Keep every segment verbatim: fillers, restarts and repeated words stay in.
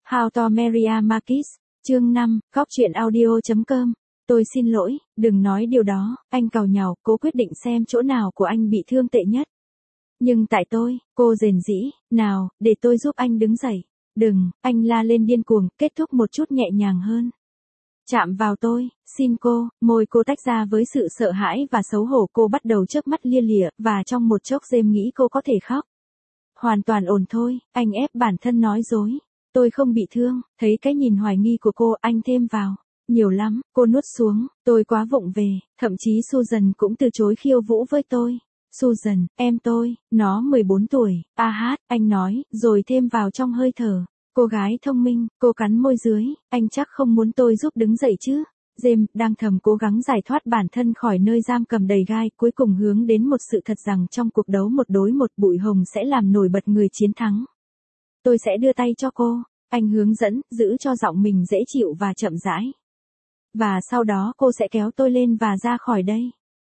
How to Marry a Marquis, chương năm, góc truyện audio.com. Tôi xin lỗi, đừng nói điều đó, anh càu nhàu, cố quyết định xem chỗ nào của anh bị thương tệ nhất. Nhưng tại tôi, cô rền rĩ, nào, để tôi giúp anh đứng dậy. Đừng, anh la lên điên cuồng, kết thúc một chút nhẹ nhàng hơn. Chạm vào tôi, xin cô, môi cô tách ra với sự sợ hãi và xấu hổ, cô bắt đầu chớp mắt lia lịa, và trong một chốc James nghĩ cô có thể khóc. Hoàn toàn ổn thôi, anh ép bản thân nói dối. Tôi không bị thương, thấy cái nhìn hoài nghi của cô, anh thêm vào. Nhiều lắm, cô nuốt xuống, tôi quá vụng về, thậm chí Susan cũng từ chối khiêu vũ với tôi. Susan, em tôi, nó mười bốn tuổi, a hát, anh nói, rồi thêm vào trong hơi thở. Cô gái thông minh, cô cắn môi dưới, anh chắc không muốn tôi giúp đứng dậy chứ. James đang thầm cố gắng giải thoát bản thân khỏi nơi giam cầm đầy gai, cuối cùng hướng đến một sự thật rằng trong cuộc đấu một đối một, Bụi Hồng sẽ làm nổi bật người chiến thắng. Tôi sẽ đưa tay cho cô, anh hướng dẫn, giữ cho giọng mình dễ chịu và chậm rãi. Và sau đó cô sẽ kéo tôi lên và ra khỏi đây.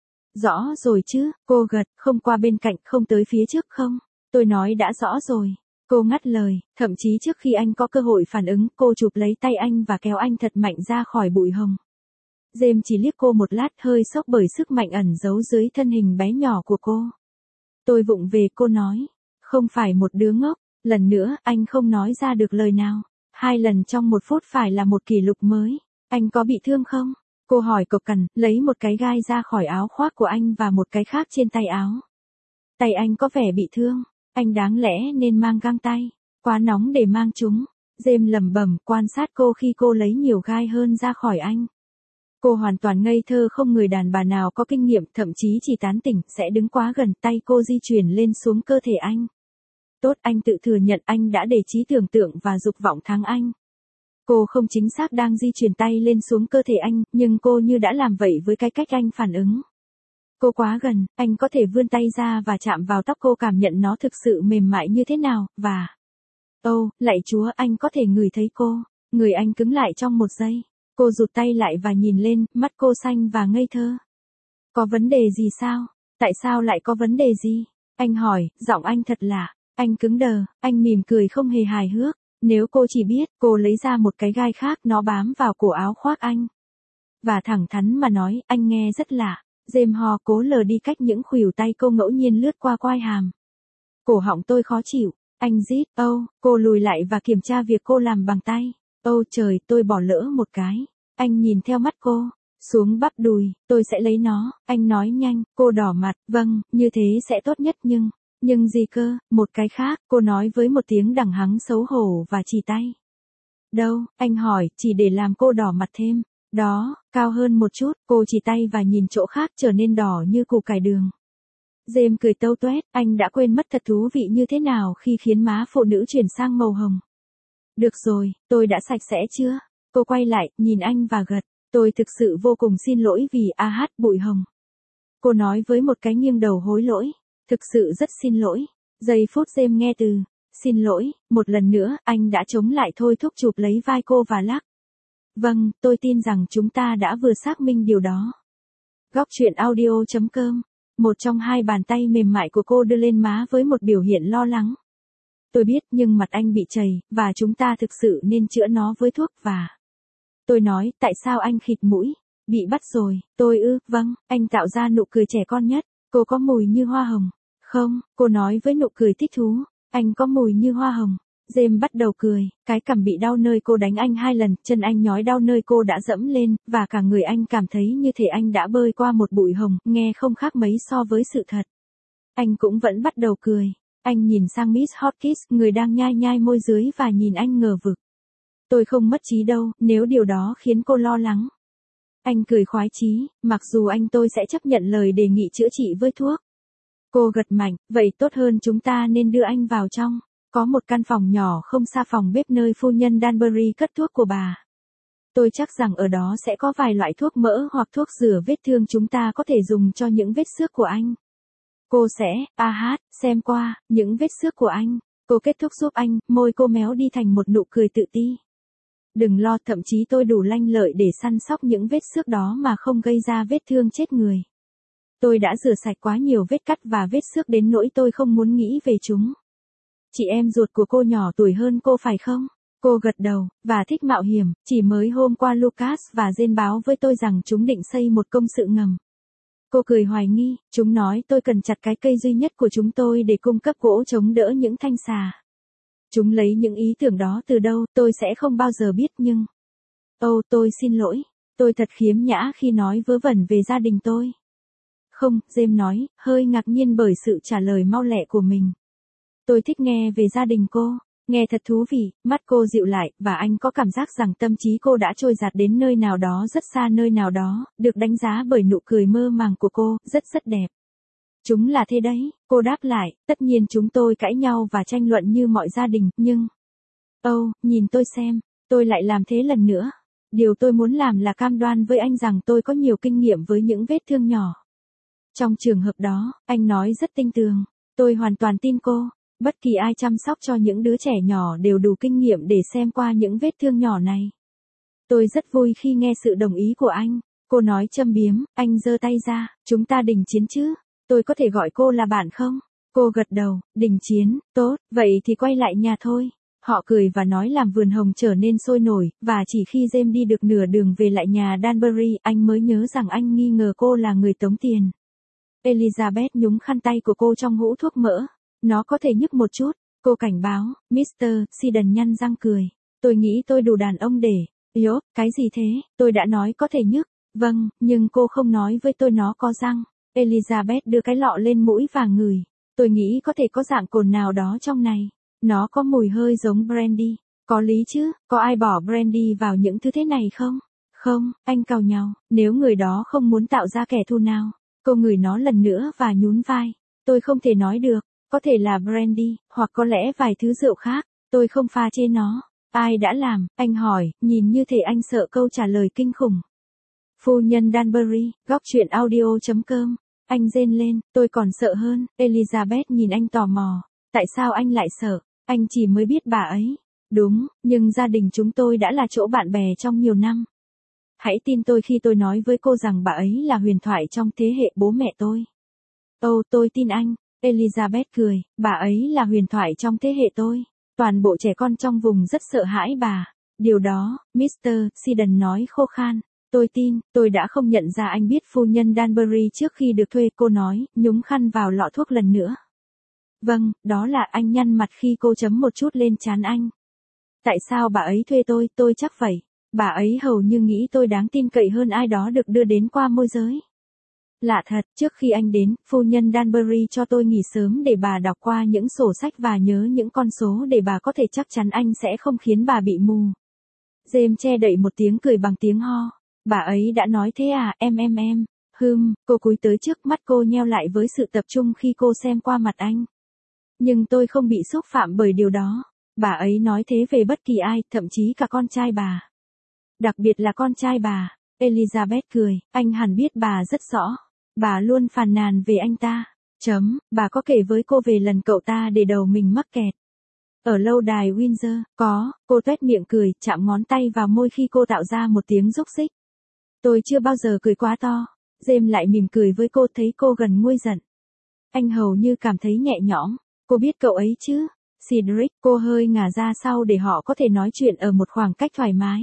Rõ rồi chứ, cô gật, không qua bên cạnh, không tới phía trước không? Tôi nói đã rõ rồi. Cô ngắt lời, thậm chí trước khi anh có cơ hội phản ứng, cô chụp lấy tay anh và kéo anh thật mạnh ra khỏi bụi hồng. James chỉ liếc cô một lát, hơi sốc bởi sức mạnh ẩn giấu dưới thân hình bé nhỏ của cô. Tôi vụng về, cô nói. Không phải một đứa ngốc. Lần nữa, anh không nói ra được lời nào. Hai lần trong một phút phải là một kỷ lục mới. Anh có bị thương không? Cô hỏi cộc cằn, lấy một cái gai ra khỏi áo khoác của anh và một cái khác trên tay áo. Tay anh có vẻ bị thương. Anh đáng lẽ nên mang găng tay. Quá nóng để mang chúng. James lẩm bẩm, quan sát cô khi cô lấy nhiều gai hơn ra khỏi anh. Cô hoàn toàn ngây thơ, không người đàn bà nào có kinh nghiệm, thậm chí chỉ tán tỉnh, sẽ đứng quá gần. Tay cô di chuyển lên xuống cơ thể anh. Tốt, anh tự thừa nhận anh đã để trí tưởng tượng và dục vọng thắng anh. Cô không chính xác đang di chuyển tay lên xuống cơ thể anh, nhưng cô như đã làm vậy với cái cách anh phản ứng. Cô quá gần, anh có thể vươn tay ra và chạm vào tóc cô, cảm nhận nó thực sự mềm mại như thế nào, và... Ồ, lạy Chúa, anh có thể ngửi thấy cô. Người anh cứng lại trong một giây. Cô rụt tay lại và nhìn lên, mắt cô xanh và ngây thơ. Có vấn đề gì sao? Tại sao lại có vấn đề gì? Anh hỏi, giọng anh thật lạ. Anh cứng đờ, anh mỉm cười không hề hài hước. Nếu cô chỉ biết, cô lấy ra một cái gai khác, nó bám vào cổ áo khoác anh. Và thẳng thắn mà nói, anh nghe rất lạ. James ho cố lờ đi cách những khuỷu tay cô ngẫu nhiên lướt qua quai hàm. Cổ họng tôi khó chịu. Anh rít, âu, oh, cô lùi lại và kiểm tra việc cô làm bằng tay. Âu oh, trời, tôi bỏ lỡ một cái. Anh nhìn theo mắt cô. Xuống bắp đùi, tôi sẽ lấy nó. Anh nói nhanh, cô đỏ mặt, vâng, như thế sẽ tốt nhất nhưng... Nhưng gì cơ, một cái khác, cô nói với một tiếng đằng hắng xấu hổ và chỉ tay. Đâu, anh hỏi, chỉ để làm cô đỏ mặt thêm. Đó, cao hơn một chút, cô chỉ tay và nhìn chỗ khác trở nên đỏ như củ cải đường. James cười tâu tuét, anh đã quên mất thật thú vị như thế nào khi khiến má phụ nữ chuyển sang màu hồng. Được rồi, tôi đã sạch sẽ chưa? Cô quay lại, nhìn anh và gật. Tôi thực sự vô cùng xin lỗi vì a hát Bụi Hồng. Cô nói với một cái nghiêng đầu hối lỗi. Thực sự rất xin lỗi. Giây phút James nghe từ xin lỗi, một lần nữa, anh đã chống lại thôi thúc chụp lấy vai cô và lắc. Vâng, tôi tin rằng chúng ta đã vừa xác minh điều đó. Góc truyện audio.com. Một trong hai bàn tay mềm mại của cô đưa lên má với một biểu hiện lo lắng. Tôi biết, nhưng mặt anh bị chảy, và chúng ta thực sự nên chữa nó với thuốc và... Tôi nói, tại sao anh khịt mũi? Bị bắt rồi, tôi ư, vâng, anh tạo ra nụ cười trẻ con nhất. Cô có mùi như hoa hồng. Không, cô nói với nụ cười thích thú. Anh có mùi như hoa hồng. James bắt đầu cười, cái cằm bị đau nơi cô đánh anh hai lần, chân anh nhói đau nơi cô đã dẫm lên, và cả người anh cảm thấy như thể anh đã bơi qua một bụi hồng, nghe không khác mấy so với sự thật. Anh cũng vẫn bắt đầu cười. Anh nhìn sang Miss Hotkiss, người đang nhai nhai môi dưới và nhìn anh ngờ vực. Tôi không mất trí đâu, nếu điều đó khiến cô lo lắng. Anh cười khoái chí, mặc dù anh tôi sẽ chấp nhận lời đề nghị chữa trị với thuốc. Cô gật mạnh, vậy tốt hơn chúng ta nên đưa anh vào trong. Có một căn phòng nhỏ không xa phòng bếp nơi phu nhân Danbury cất thuốc của bà. Tôi chắc rằng ở đó sẽ có vài loại thuốc mỡ hoặc thuốc rửa vết thương chúng ta có thể dùng cho những vết xước của anh. Cô sẽ, a hát, xem qua, những vết xước của anh. Cô kết thúc giúp anh, môi cô méo đi thành một nụ cười tự ti. Đừng lo, thậm chí tôi đủ lanh lợi để săn sóc những vết xước đó mà không gây ra vết thương chết người. Tôi đã rửa sạch quá nhiều vết cắt và vết xước đến nỗi tôi không muốn nghĩ về chúng. Chị em ruột của cô nhỏ tuổi hơn cô phải không? Cô gật đầu, và thích mạo hiểm, chỉ mới hôm qua Lucas và Jane báo với tôi rằng chúng định xây một công sự ngầm. Cô cười hoài nghi, chúng nói tôi cần chặt cái cây duy nhất của chúng tôi để cung cấp gỗ chống đỡ những thanh xà. Chúng lấy những ý tưởng đó từ đâu, tôi sẽ không bao giờ biết nhưng... Ồ, oh, tôi xin lỗi, tôi thật khiếm nhã khi nói vớ vẩn về gia đình tôi. Không, James nói, hơi ngạc nhiên bởi sự trả lời mau lẹ của mình. Tôi thích nghe về gia đình cô, nghe thật thú vị, mắt cô dịu lại, và anh có cảm giác rằng tâm trí cô đã trôi dạt đến nơi nào đó rất xa nơi nào đó, được đánh giá bởi nụ cười mơ màng của cô, rất rất đẹp. Chúng là thế đấy, cô đáp lại, tất nhiên chúng tôi cãi nhau và tranh luận như mọi gia đình, nhưng... Ồ, oh, nhìn tôi xem, tôi lại làm thế lần nữa. Điều tôi muốn làm là cam đoan với anh rằng tôi có nhiều kinh nghiệm với những vết thương nhỏ. Trong trường hợp đó, anh nói rất tinh tường. Tôi hoàn toàn tin cô. Bất kỳ ai chăm sóc cho những đứa trẻ nhỏ đều đủ kinh nghiệm để xem qua những vết thương nhỏ này. Tôi rất vui khi nghe sự đồng ý của anh. Cô nói châm biếm, anh giơ tay ra, chúng ta đình chiến chứ? Tôi có thể gọi cô là bạn không? Cô gật đầu, đình chiến, tốt, vậy thì quay lại nhà thôi. Họ cười và nói làm vườn hồng trở nên sôi nổi, và chỉ khi James đi được nửa đường về lại nhà Danbury, anh mới nhớ rằng anh nghi ngờ cô là người tống tiền. Elizabeth nhúng khăn tay của cô trong hũ thuốc mỡ. Nó có thể nhức một chút, cô cảnh báo, mít tơ Siddon nhăn răng cười. Tôi nghĩ tôi đủ đàn ông để... Yếu, cái gì thế, tôi đã nói có thể nhức. Vâng, nhưng cô không nói với tôi nó có răng. Elizabeth đưa cái lọ lên mũi và ngửi. Tôi nghĩ có thể có dạng cồn nào đó trong này. Nó có mùi hơi giống brandy. Có lý chứ, có ai bỏ brandy vào những thứ thế này không? Không, anh càu nhàu, nếu người đó không muốn tạo ra kẻ thù nào. Cô ngửi nó lần nữa và nhún vai. Tôi không thể nói được, có thể là brandy, hoặc có lẽ vài thứ rượu khác, tôi không pha chế nó. Ai đã làm, anh hỏi, nhìn như thể anh sợ câu trả lời kinh khủng. Phu nhân Danbury, góc truyện audio chấm com. Anh rên lên, tôi còn sợ hơn. Elizabeth nhìn anh tò mò. Tại sao anh lại sợ? Anh chỉ mới biết bà ấy. Đúng, nhưng gia đình chúng tôi đã là chỗ bạn bè trong nhiều năm. Hãy tin tôi khi tôi nói với cô rằng bà ấy là huyền thoại trong thế hệ bố mẹ tôi. Ồ, oh, tôi tin anh. Elizabeth cười, bà ấy là huyền thoại trong thế hệ tôi. Toàn bộ trẻ con trong vùng rất sợ hãi bà. Điều đó, mít tơ Siddon nói khô khan. Tôi tin, tôi đã không nhận ra anh biết phu nhân Danbury trước khi được thuê, cô nói, nhúng khăn vào lọ thuốc lần nữa. Vâng, đó là anh nhăn mặt khi cô chấm một chút lên trán anh. Tại sao bà ấy thuê tôi, tôi chắc vậy. Bà ấy hầu như nghĩ tôi đáng tin cậy hơn ai đó được đưa đến qua môi giới. Lạ thật, trước khi anh đến, phu nhân Danbury cho tôi nghỉ sớm để bà đọc qua những sổ sách và nhớ những con số để bà có thể chắc chắn anh sẽ không khiến bà bị mù. James che đậy một tiếng cười bằng tiếng ho. Bà ấy đã nói thế à, em em em. Hừm, cô cúi tới trước, mắt cô nheo lại với sự tập trung khi cô xem qua mặt anh. Nhưng tôi không bị xúc phạm bởi điều đó. Bà ấy nói thế về bất kỳ ai, thậm chí cả con trai bà. Đặc biệt là con trai bà. Elizabeth cười, anh hẳn biết bà rất rõ. Bà luôn phàn nàn về anh ta. Chấm, bà có kể với cô về lần cậu ta để đầu mình mắc kẹt. Ở lâu đài Windsor, có, cô tuét miệng cười, chạm ngón tay vào môi khi cô tạo ra một tiếng rúc rích. Tôi chưa bao giờ cười quá to. James lại mỉm cười với cô, thấy cô gần nguôi giận. Anh hầu như cảm thấy nhẹ nhõm. Cô biết cậu ấy chứ? Cedric, cô hơi ngả ra sau để họ có thể nói chuyện ở một khoảng cách thoải mái.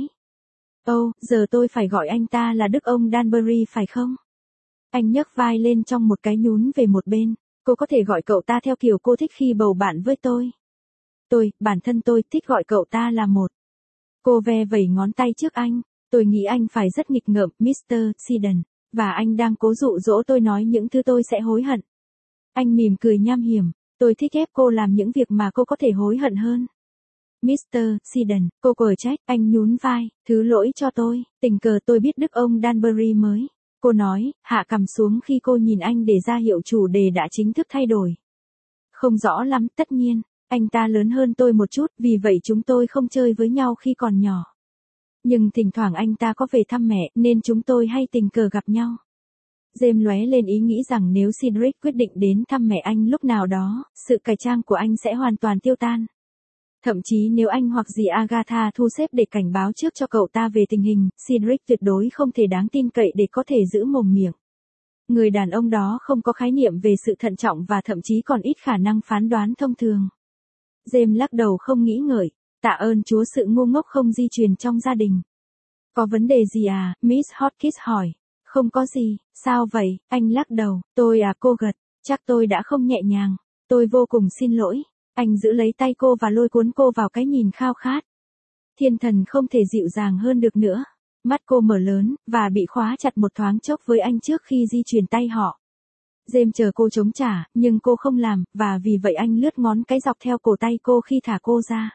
Ồ, oh, giờ tôi phải gọi anh ta là Đức ông Danbury phải không? Anh nhấc vai lên trong một cái nhún về một bên. Cô có thể gọi cậu ta theo kiểu cô thích khi bầu bạn với tôi. Tôi, bản thân tôi thích gọi cậu ta là một. Cô ve vẩy ngón tay trước anh. Tôi nghĩ anh phải rất nghịch ngợm, mít tơ Siddon. Và anh đang cố dụ dỗ tôi nói những thứ tôi sẽ hối hận. Anh mỉm cười nham hiểm. Tôi thích ép cô làm những việc mà cô có thể hối hận hơn. mít tơ Siddon, cô cờ trách, anh nhún vai, thứ lỗi cho tôi, tình cờ tôi biết Đức ông Danbury mới. Cô nói, hạ cằm xuống khi cô nhìn anh để ra hiệu chủ đề đã chính thức thay đổi. Không rõ lắm, tất nhiên, anh ta lớn hơn tôi một chút, vì vậy chúng tôi không chơi với nhau khi còn nhỏ. Nhưng thỉnh thoảng anh ta có về thăm mẹ, nên chúng tôi hay tình cờ gặp nhau. James lóe lên ý nghĩ rằng nếu Cedric quyết định đến thăm mẹ anh lúc nào đó, sự cải trang của anh sẽ hoàn toàn tiêu tan. Thậm chí nếu anh hoặc dì Agatha thu xếp để cảnh báo trước cho cậu ta về tình hình, Cedric tuyệt đối không thể đáng tin cậy để có thể giữ mồm miệng. Người đàn ông đó không có khái niệm về sự thận trọng và thậm chí còn ít khả năng phán đoán thông thường. James lắc đầu không nghĩ ngợi. Tạ ơn Chúa sự ngu ngốc không di truyền trong gia đình. Có vấn đề gì à, Miss Hotkiss hỏi. Không có gì, sao vậy, anh lắc đầu, tôi à cô gật, chắc tôi đã không nhẹ nhàng, tôi vô cùng xin lỗi. Anh giữ lấy tay cô và lôi cuốn cô vào cái nhìn khao khát. Thiên thần không thể dịu dàng hơn được nữa. Mắt cô mở lớn, và bị khóa chặt một thoáng chốc với anh trước khi di chuyển tay họ. James chờ cô chống trả, nhưng cô không làm, và vì vậy anh lướt ngón cái dọc theo cổ tay cô khi thả cô ra.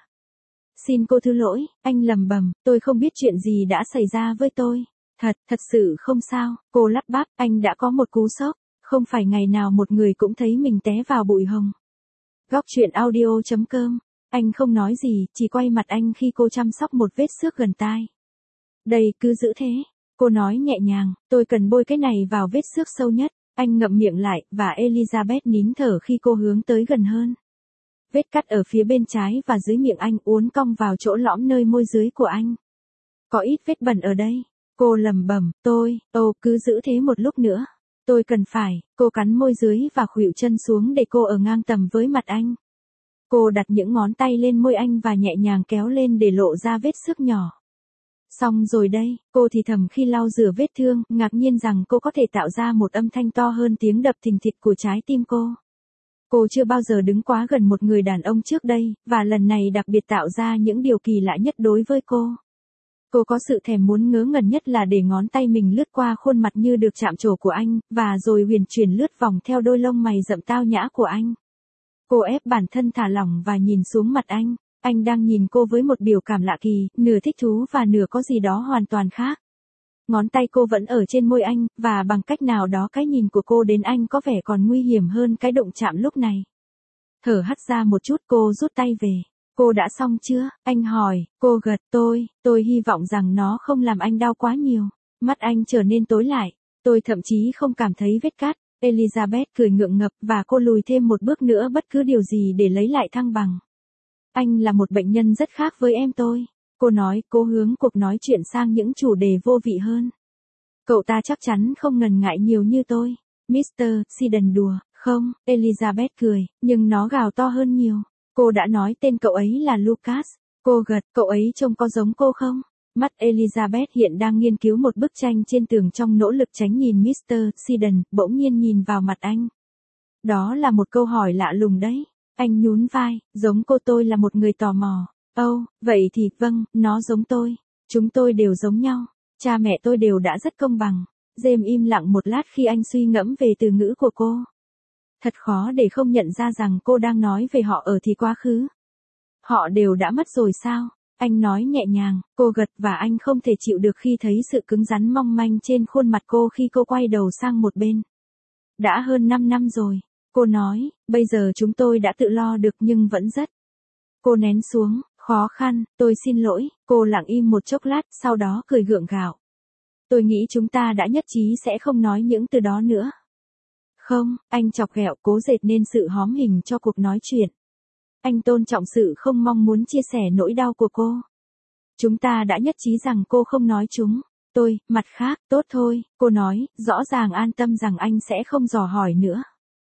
Xin cô thứ lỗi, anh lầm bầm, tôi không biết chuyện gì đã xảy ra với tôi. Thật, thật sự không sao, cô lắp bắp, anh đã có một cú sốc, không phải ngày nào một người cũng thấy mình té vào bụi hồng. Góc truyện audio chấm com, anh không nói gì, chỉ quay mặt anh khi cô chăm sóc một vết xước gần tai. Đây, cứ giữ thế, cô nói nhẹ nhàng, tôi cần bôi cái này vào vết xước sâu nhất. Anh ngậm miệng lại, và Elizabeth nín thở khi cô hướng tới gần hơn. Vết cắt ở phía bên trái và dưới miệng anh uốn cong vào chỗ lõm nơi môi dưới của anh. Có ít vết bẩn ở đây. Cô lẩm bẩm, tôi, ô, cứ giữ thế một lúc nữa. Tôi cần phải, cô cắn môi dưới và khuỵu chân xuống để cô ở ngang tầm với mặt anh. Cô đặt những ngón tay lên môi anh và nhẹ nhàng kéo lên để lộ ra vết xước nhỏ. Xong rồi đây, cô thì thầm khi lau rửa vết thương, ngạc nhiên rằng cô có thể tạo ra một âm thanh to hơn tiếng đập thình thịch của trái tim cô. Cô chưa bao giờ đứng quá gần một người đàn ông trước đây, và lần này đặc biệt tạo ra những điều kỳ lạ nhất đối với cô. Cô có sự thèm muốn ngớ ngẩn nhất là để ngón tay mình lướt qua khuôn mặt như được chạm trổ của anh, và rồi huyền chuyển lướt vòng theo đôi lông mày rậm tao nhã của anh. Cô ép bản thân thả lỏng và nhìn xuống mặt anh. Anh đang nhìn cô với một biểu cảm lạ kỳ, nửa thích thú và nửa có gì đó hoàn toàn khác. Ngón tay cô vẫn ở trên môi anh, và bằng cách nào đó cái nhìn của cô đến anh có vẻ còn nguy hiểm hơn cái động chạm lúc này. Thở hắt ra một chút, cô rút tay về. Cô đã xong chưa? Anh hỏi. Cô gật. Tôi, tôi hy vọng rằng nó không làm anh đau quá nhiều. Mắt anh trở nên tối lại. Tôi thậm chí không cảm thấy vết cắt. Elizabeth cười ngượng ngập và cô lùi thêm một bước nữa bất cứ điều gì để lấy lại thăng bằng. Anh là một bệnh nhân rất khác với em tôi. Cô nói, cố hướng cuộc nói chuyện sang những chủ đề vô vị hơn. Cậu ta chắc chắn không ngần ngại nhiều như tôi. mít tơ Siddon đùa, không, Elizabeth cười, nhưng nó gào to hơn nhiều. Cô đã nói tên cậu ấy là Lucas. Cô gật, cậu ấy trông có giống cô không? Mắt Elizabeth hiện đang nghiên cứu một bức tranh trên tường trong nỗ lực tránh nhìn mít tơ Siddon, bỗng nhiên nhìn vào mặt anh. Đó là một câu hỏi lạ lùng đấy. Anh nhún vai, giống cô tôi là một người tò mò. Âu, oh, vậy thì, vâng, nó giống tôi. Chúng tôi đều giống nhau. Cha mẹ tôi đều đã rất công bằng. James im lặng một lát khi anh suy ngẫm về từ ngữ của cô. Thật khó để không nhận ra rằng cô đang nói về họ ở thì quá khứ. Họ đều đã mất rồi sao? Anh nói nhẹ nhàng, cô gật và anh không thể chịu được khi thấy sự cứng rắn mong manh trên khuôn mặt cô khi cô quay đầu sang một bên. Đã hơn năm năm rồi. Cô nói, bây giờ chúng tôi đã tự lo được nhưng vẫn rất. Cô nén xuống, khó khăn, tôi xin lỗi, cô lặng im một chốc lát, sau đó cười gượng gạo. Tôi nghĩ chúng ta đã nhất trí sẽ không nói những từ đó nữa. Không, anh chọc ghẹo, cố dệt nên sự hóm hình cho cuộc nói chuyện. Anh tôn trọng sự không mong muốn chia sẻ nỗi đau của cô. Chúng ta đã nhất trí rằng cô không nói chúng. Tôi, mặt khác, tốt thôi, cô nói, rõ ràng an tâm rằng anh sẽ không dò hỏi nữa.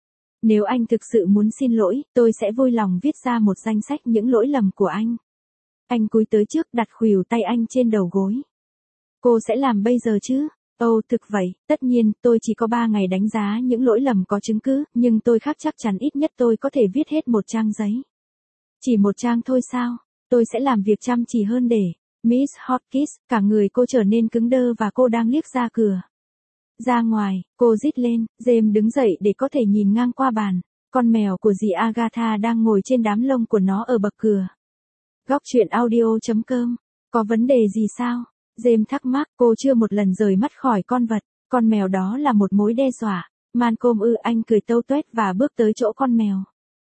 Nếu anh thực sự muốn xin lỗi, tôi sẽ vui lòng viết ra một danh sách những lỗi lầm của anh. Anh cúi tới trước đặt khuỷu tay anh trên đầu gối. Cô sẽ làm bây giờ chứ? Ồ, thực vậy, tất nhiên, tôi chỉ có ba ngày đánh giá những lỗi lầm có chứng cứ, nhưng tôi khác chắc chắn ít nhất tôi có thể viết hết một trang giấy. Chỉ một trang thôi sao? Tôi sẽ làm việc chăm chỉ hơn để... Miss Hotkiss, cả người cô trở nên cứng đơ và cô đang liếc ra cửa. Ra ngoài, cô rít lên, James đứng dậy để có thể nhìn ngang qua bàn. Con mèo của dì Agatha đang ngồi trên đám lông của nó ở bậc cửa. Góc truyện audio chấm com, có vấn đề gì sao? James thắc mắc, cô chưa một lần rời mắt khỏi con vật. Con mèo đó là một mối đe dọa. Malcolm ư, anh cười tâu tuét và bước tới chỗ con mèo.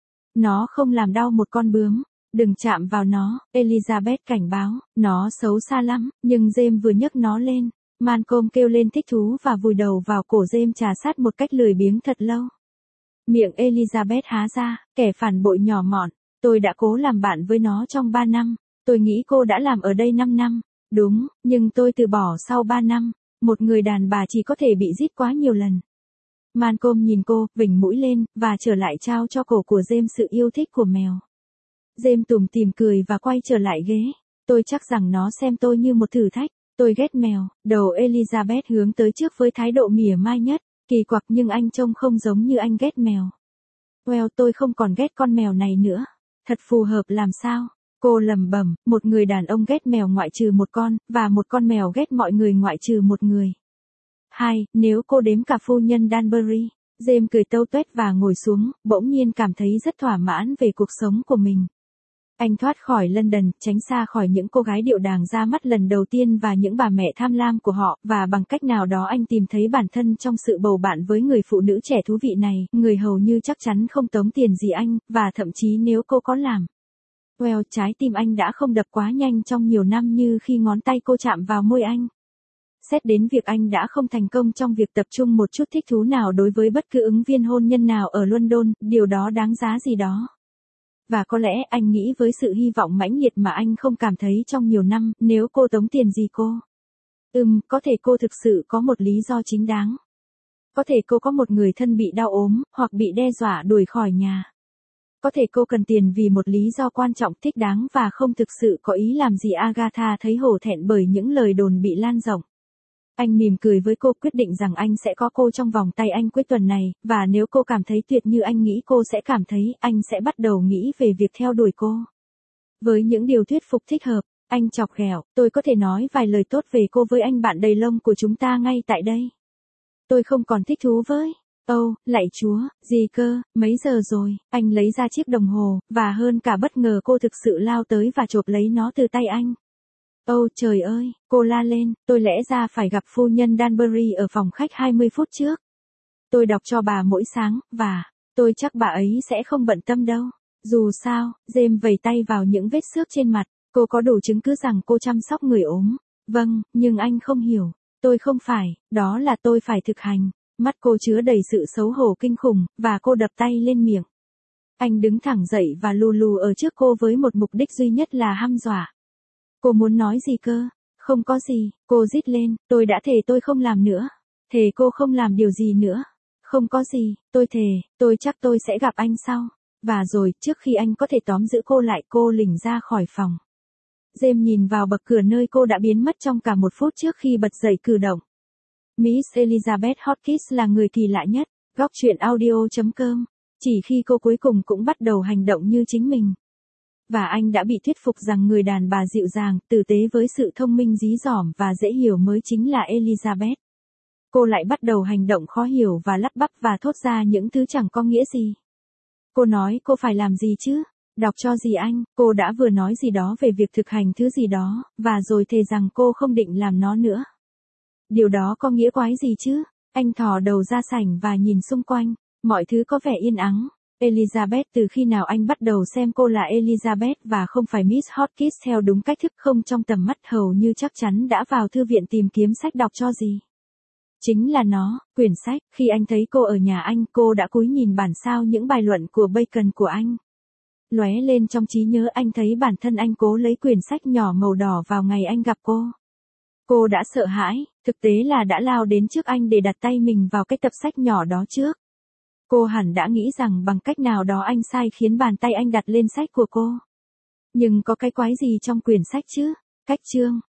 Nó không làm đau một con bướm. Đừng chạm vào nó, Elizabeth cảnh báo, nó xấu xa lắm, nhưng James vừa nhấc nó lên. Malcolm kêu lên thích thú và vùi đầu vào cổ James trà sát một cách lười biếng thật lâu. Miệng Elizabeth há ra, kẻ phản bội nhỏ mọn. Tôi đã cố làm bạn với nó trong ba năm. Tôi nghĩ cô đã làm ở đây năm năm. Đúng, nhưng tôi từ bỏ sau ba năm. Một người đàn bà chỉ có thể bị giết quá nhiều lần. Malcolm nhìn cô, vểnh mũi lên, và trở lại trao cho cổ của James sự yêu thích của mèo. James tủm tỉm cười và quay trở lại ghế. Tôi chắc rằng nó xem tôi như một thử thách. Tôi ghét mèo. Đầu Elizabeth hướng tới trước với thái độ mỉa mai nhất. Kỳ quặc nhưng anh trông không giống như anh ghét mèo. Well, tôi không còn ghét con mèo này nữa. Thật phù hợp làm sao? Cô lẩm bẩm, một người đàn ông ghét mèo ngoại trừ một con, và một con mèo ghét mọi người ngoại trừ một người. Hai, nếu cô đếm cả phu nhân Danbury. James cười tâu tuét và ngồi xuống, bỗng nhiên cảm thấy rất thỏa mãn về cuộc sống của mình. Anh thoát khỏi London, tránh xa khỏi những cô gái điệu đàng ra mắt lần đầu tiên và những bà mẹ tham lam của họ, và bằng cách nào đó anh tìm thấy bản thân trong sự bầu bạn với người phụ nữ trẻ thú vị này, người hầu như chắc chắn không tống tiền gì anh, và thậm chí nếu cô có làm. Well, trái tim anh đã không đập quá nhanh trong nhiều năm như khi ngón tay cô chạm vào môi anh. Xét đến việc anh đã không thành công trong việc tập trung một chút thích thú nào đối với bất cứ ứng viên hôn nhân nào ở London, điều đó đáng giá gì đó. Và có lẽ anh nghĩ với sự hy vọng mãnh liệt mà anh không cảm thấy trong nhiều năm, nếu cô tống tiền gì cô. Ừm, có thể cô thực sự có một lý do chính đáng. Có thể cô có một người thân bị đau ốm, hoặc bị đe dọa đuổi khỏi nhà. Có thể cô cần tiền vì một lý do quan trọng thích đáng và không thực sự có ý làm gì. Agatha thấy hổ thẹn bởi những lời đồn bị lan rộng. Anh mỉm cười với cô, quyết định rằng anh sẽ có cô trong vòng tay anh cuối tuần này, và nếu cô cảm thấy tuyệt như anh nghĩ cô sẽ cảm thấy, anh sẽ bắt đầu nghĩ về việc theo đuổi cô. Với những điều thuyết phục thích hợp, anh chọc ghẹo, tôi có thể nói vài lời tốt về cô với anh bạn đầy lông của chúng ta ngay tại đây. Tôi không còn thích thú với. Âu, oh, lạy chúa, gì cơ, mấy giờ rồi? Anh lấy ra chiếc đồng hồ, và hơn cả bất ngờ cô thực sự lao tới và chộp lấy nó từ tay anh. Âu oh, trời ơi, cô la lên, tôi lẽ ra phải gặp phu nhân Danbury ở phòng khách hai mươi phút trước. Tôi đọc cho bà mỗi sáng, và tôi chắc bà ấy sẽ không bận tâm đâu. Dù sao, James vẩy tay vào những vết xước trên mặt, cô có đủ chứng cứ rằng cô chăm sóc người ốm. Vâng, nhưng anh không hiểu, tôi không phải, đó là tôi phải thực hành. Mắt cô chứa đầy sự xấu hổ kinh khủng, và cô đập tay lên miệng. Anh đứng thẳng dậy và lù lù ở trước cô với một mục đích duy nhất là hăm dọa. Cô muốn nói gì cơ? Không có gì, cô rít lên, tôi đã thề tôi không làm nữa. Thề cô không làm điều gì nữa. Không có gì, tôi thề, tôi chắc tôi sẽ gặp anh sau. Và rồi, trước khi anh có thể tóm giữ cô lại, cô lỉnh ra khỏi phòng. James nhìn vào bậc cửa nơi cô đã biến mất trong cả một phút trước khi bật dậy cử động. Miss Elizabeth Hotchkiss là người kỳ lạ nhất. Góc truyện audio chấm com. Chỉ khi cô cuối cùng cũng bắt đầu hành động như chính mình. Và anh đã bị thuyết phục rằng người đàn bà dịu dàng, tử tế với sự thông minh dí dỏm và dễ hiểu mới chính là Elizabeth. Cô lại bắt đầu hành động khó hiểu và lắp bắp và thốt ra những thứ chẳng có nghĩa gì. Cô nói cô phải làm gì chứ? Đọc cho gì anh? Cô đã vừa nói gì đó về việc thực hành thứ gì đó, và rồi thề rằng cô không định làm nó nữa. Điều đó có nghĩa quái gì chứ? Anh thò đầu ra sảnh và nhìn xung quanh. Mọi thứ có vẻ yên ắng. Elizabeth, từ khi nào anh bắt đầu xem cô là Elizabeth và không phải Miss Hotchkiss theo đúng cách thức không trong tầm mắt, hầu như chắc chắn đã vào thư viện tìm kiếm sách đọc cho gì. Chính là nó, quyển sách. Khi anh thấy cô ở nhà anh, cô đã cúi nhìn bản sao những bài luận của Bacon của anh. Lóe lên trong trí nhớ anh thấy bản thân anh cố lấy quyển sách nhỏ màu đỏ vào ngày anh gặp cô. Cô đã sợ hãi, thực tế là đã lao đến trước anh để đặt tay mình vào cái tập sách nhỏ đó trước. Cô hẳn đã nghĩ rằng bằng cách nào đó anh sai khiến bàn tay anh đặt lên sách của cô. Nhưng có cái quái gì trong quyển sách chứ? Cách chương.